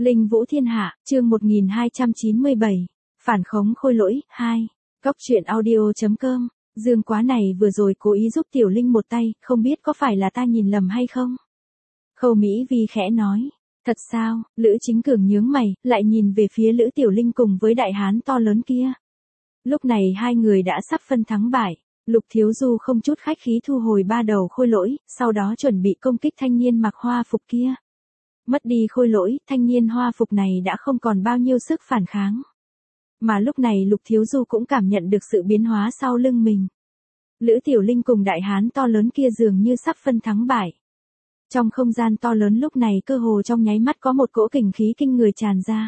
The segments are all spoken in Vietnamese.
Linh Vũ Thiên Hạ, chương 1297. Phản khống khôi lỗi, 2. Cóc truyện audio.com. Dương Quá này vừa rồi cố ý giúp Tiểu Linh một tay, không biết có phải là ta nhìn lầm hay không? Khâu Mỹ Vi khẽ nói. Thật sao? Lữ Chính Cường nhướng mày, lại nhìn về phía Lữ Tiểu Linh cùng với đại hán to lớn kia. Lúc này hai người đã sắp phân thắng bại. Lục Thiếu Du không chút khách khí thu hồi ba đầu khôi lỗi, sau đó chuẩn bị công kích thanh niên mặc hoa phục kia. Mất đi khôi lỗi, thanh niên hoa phục này đã không còn bao nhiêu sức phản kháng. Mà lúc này Lục Thiếu Du cũng cảm nhận được sự biến hóa sau lưng mình. Lữ Tiểu Linh cùng đại hán to lớn kia dường như sắp phân thắng bại. Trong không gian to lớn lúc này cơ hồ trong nháy mắt có một cỗ kình khí kinh người tràn ra.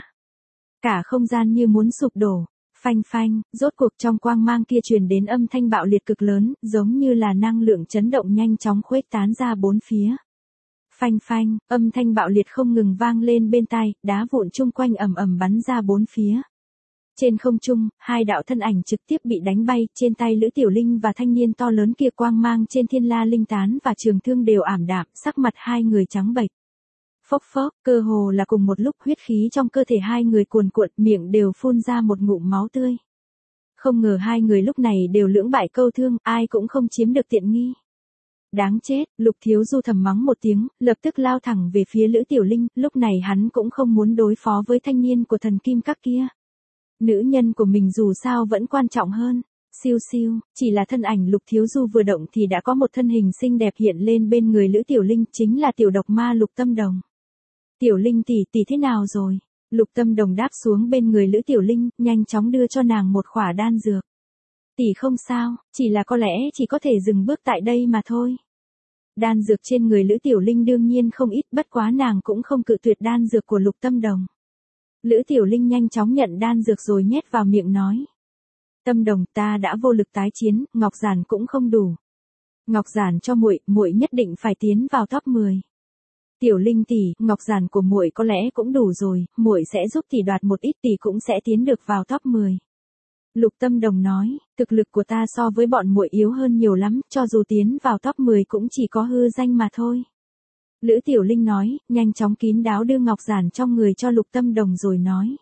Cả không gian như muốn sụp đổ. Phanh phanh, rốt cuộc trong quang mang kia truyền đến âm thanh bạo liệt cực lớn, giống như là năng lượng chấn động nhanh chóng khuếch tán ra bốn phía. Phanh phanh, âm thanh bạo liệt không ngừng vang lên bên tai, đá vụn chung quanh ầm ầm bắn ra bốn phía. Trên không trung, hai đạo thân ảnh trực tiếp bị đánh bay, trên tay Lữ Tiểu Linh và thanh niên to lớn kia quang mang trên thiên la linh tán và trường thương đều ảm đạm, sắc mặt hai người trắng bệch. Phốc phốc, cơ hồ là cùng một lúc huyết khí trong cơ thể hai người cuồn cuộn, miệng đều phun ra một ngụm máu tươi. Không ngờ hai người lúc này đều lưỡng bại câu thương, ai cũng không chiếm được tiện nghi. Đáng chết, Lục Thiếu Du thầm mắng một tiếng, lập tức lao thẳng về phía Lữ Tiểu Linh, lúc này hắn cũng không muốn đối phó với thanh niên của thần kim các kia. Nữ nhân của mình dù sao vẫn quan trọng hơn. Siêu siêu, chỉ là thân ảnh Lục Thiếu Du vừa động thì đã có một thân hình xinh đẹp hiện lên bên người Lữ Tiểu Linh, chính là tiểu độc ma Lục Tâm Đồng. Tiểu Linh tỷ tỷ thế nào rồi? Lục Tâm Đồng đáp xuống bên người Lữ Tiểu Linh, nhanh chóng đưa cho nàng một khỏa đan dược. Tỷ không sao, chỉ là có lẽ chỉ có thể dừng bước tại đây mà thôi. Đan dược trên người Lữ Tiểu Linh đương nhiên không ít, bất quá nàng cũng không cự tuyệt đan dược của Lục Tâm Đồng. Lữ Tiểu Linh nhanh chóng nhận đan dược rồi nhét vào miệng nói. Tâm Đồng, ta đã vô lực tái chiến, ngọc giản cũng không đủ. Ngọc giản cho muội, muội nhất định phải tiến vào top 10. Tiểu Linh tỷ, ngọc giản của muội có lẽ cũng đủ rồi, muội sẽ giúp tỷ đoạt một ít, tỷ cũng sẽ tiến được vào top 10. Lục Tâm Đồng nói, thực lực của ta so với bọn muội yếu hơn nhiều lắm, cho dù tiến vào top 10 cũng chỉ có hư danh mà thôi. Lữ Tiểu Linh nói, nhanh chóng kín đáo đưa ngọc giản trong người cho Lục Tâm Đồng rồi nói.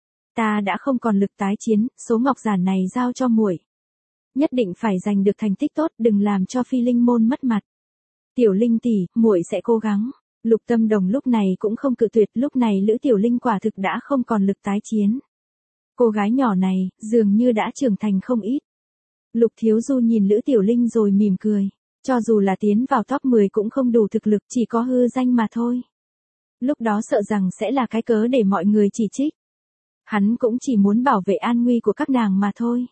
Ta đã không còn lực tái chiến, số ngọc giản này giao cho muội. Nhất định phải giành được thành tích tốt, đừng làm cho Phi Linh môn mất mặt. Tiểu Linh tỷ, muội sẽ cố gắng. Lục Tâm Đồng lúc này cũng không cự tuyệt, lúc này Lữ Tiểu Linh quả thực đã không còn lực tái chiến. Cô gái nhỏ này, dường như đã trưởng thành không ít. Lục Thiếu Du nhìn Lữ Tiểu Linh rồi mỉm cười. Cho dù là tiến vào top 10 cũng không đủ thực lực, chỉ có hư danh mà thôi. Lúc đó sợ rằng sẽ là cái cớ để mọi người chỉ trích. Hắn cũng chỉ muốn bảo vệ an nguy của các nàng mà thôi.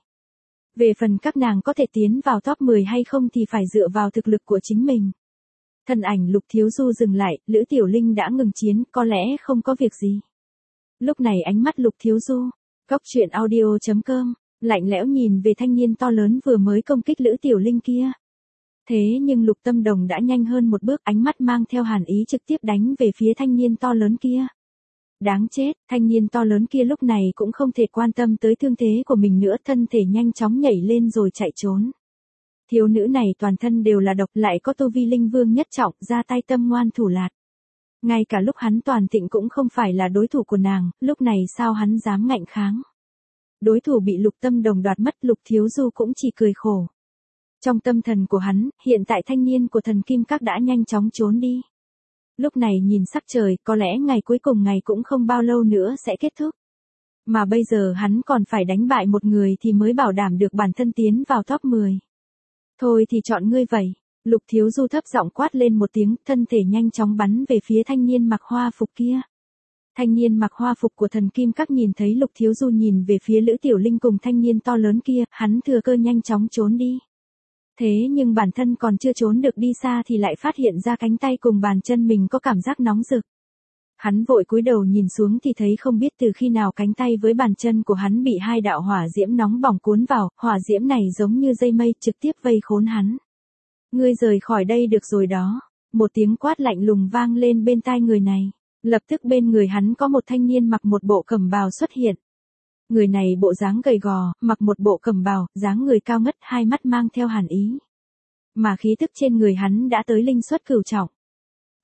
Về phần các nàng có thể tiến vào top 10 hay không thì phải dựa vào thực lực của chính mình. Thân ảnh Lục Thiếu Du dừng lại, Lữ Tiểu Linh đã ngừng chiến, có lẽ không có việc gì. Lúc này ánh mắt Lục Thiếu Du, Cóc truyện audio.com, lạnh lẽo nhìn về thanh niên to lớn vừa mới công kích Lữ Tiểu Linh kia. Thế nhưng Lục Tâm Đồng đã nhanh hơn một bước, ánh mắt mang theo hàn ý trực tiếp đánh về phía thanh niên to lớn kia. Đáng chết, thanh niên to lớn kia lúc này cũng không thể quan tâm tới thương thế của mình nữa, thân thể nhanh chóng nhảy lên rồi chạy trốn. Thiếu nữ này toàn thân đều là độc, lại có tu vi linh vương nhất trọng, ra tay tâm ngoan thủ lạt. Ngay cả lúc hắn toàn thịnh cũng không phải là đối thủ của nàng, lúc này sao hắn dám ngạnh kháng. Đối thủ bị Lục Tâm Đồng đoạt mất, Lục Thiếu Du cũng chỉ cười khổ. Trong tâm thần của hắn, hiện tại thanh niên của thần kim các đã nhanh chóng trốn đi. Lúc này nhìn sắc trời, có lẽ ngày cuối cùng ngày cũng không bao lâu nữa sẽ kết thúc. Mà bây giờ hắn còn phải đánh bại một người thì mới bảo đảm được bản thân tiến vào top 10. Thôi thì chọn ngươi vậy. Lục Thiếu Du thấp giọng quát lên một tiếng, thân thể nhanh chóng bắn về phía thanh niên mặc hoa phục kia. Thanh niên mặc hoa phục của thần kim các nhìn thấy Lục Thiếu Du nhìn về phía Lữ Tiểu Linh cùng thanh niên to lớn kia, hắn thừa cơ nhanh chóng trốn đi. Thế nhưng bản thân còn chưa trốn được đi xa thì lại phát hiện ra cánh tay cùng bàn chân mình có cảm giác nóng rực. Hắn vội cúi đầu nhìn xuống thì thấy không biết từ khi nào cánh tay với bàn chân của hắn bị hai đạo hỏa diễm nóng bỏng cuốn vào, hỏa diễm này giống như dây mây trực tiếp vây khốn hắn. Ngươi rời khỏi đây được rồi đó. Một tiếng quát lạnh lùng vang lên bên tai người này. Lập tức bên người hắn có một thanh niên mặc một bộ cẩm bào xuất hiện. Người này bộ dáng gầy gò, mặc một bộ cẩm bào, dáng người cao ngất, hai mắt mang theo hàn ý. Mà khí tức trên người hắn đã tới linh xuất cửu trọng.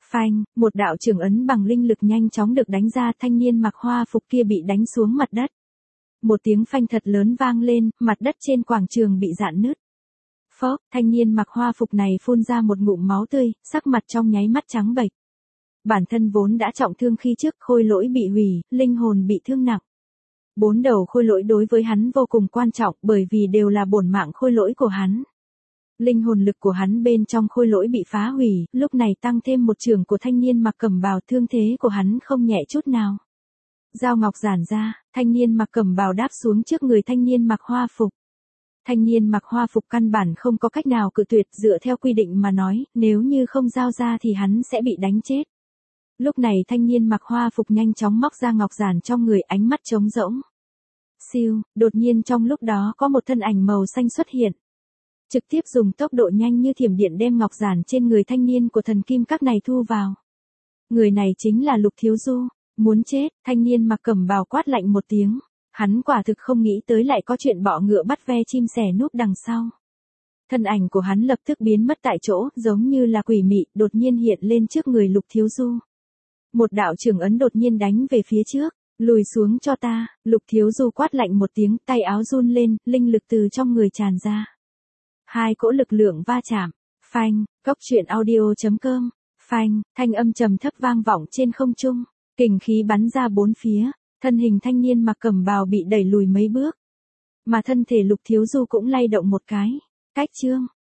Phanh, một đạo trường ấn bằng linh lực nhanh chóng được đánh ra, thanh niên mặc hoa phục kia bị đánh xuống mặt đất. Một tiếng phanh thật lớn vang lên, mặt đất trên quảng trường bị rạn nứt. Phốc, thanh niên mặc hoa phục này phun ra một ngụm máu tươi, sắc mặt trong nháy mắt trắng bệch. Bản thân vốn đã trọng thương khi trước, khôi lỗi bị hủy, linh hồn bị thương nặng. 4 đầu khôi lỗi đối với hắn vô cùng quan trọng, bởi vì đều là bổn mạng khôi lỗi của hắn. Linh hồn lực của hắn bên trong khôi lỗi bị phá hủy, lúc này tăng thêm một trường của thanh niên mặc cẩm bào, thương thế của hắn không nhẹ chút nào. Dao ngọc giản ra, thanh niên mặc cẩm bào đáp xuống trước người thanh niên mặc hoa phục. Thanh niên mặc hoa phục căn bản không có cách nào cự tuyệt, dựa theo quy định mà nói, nếu như không giao ra thì hắn sẽ bị đánh chết. Lúc này thanh niên mặc hoa phục nhanh chóng móc ra ngọc giản trong người, ánh mắt trống rỗng. Siêu, đột nhiên trong lúc đó có một thân ảnh màu xanh xuất hiện. Trực tiếp dùng tốc độ nhanh như thiểm điện đem ngọc giản trên người thanh niên của thần kim các này thu vào. Người này chính là Lục Thiếu Du. Muốn chết, thanh niên mặc cẩm bào quát lạnh một tiếng. Hắn quả thực không nghĩ tới lại có chuyện bọ ngựa bắt ve chim sẻ núp đằng sau. Thân ảnh của hắn lập tức biến mất tại chỗ, giống như là quỷ mị, đột nhiên hiện lên trước người Lục Thiếu Du. Một đạo trường ấn đột nhiên đánh về phía trước, lùi xuống cho ta, Lục Thiếu Du quát lạnh một tiếng, tay áo run lên, linh lực từ trong người tràn ra. Hai cỗ lực lượng va chạm, phanh, coctruyện.audio.com, phanh, thanh âm trầm thấp vang vọng trên không trung, kình khí bắn ra bốn phía, thân hình thanh niên mặc cẩm bào bị đẩy lùi mấy bước. Mà thân thể Lục Thiếu Du cũng lay động một cái, cách chương.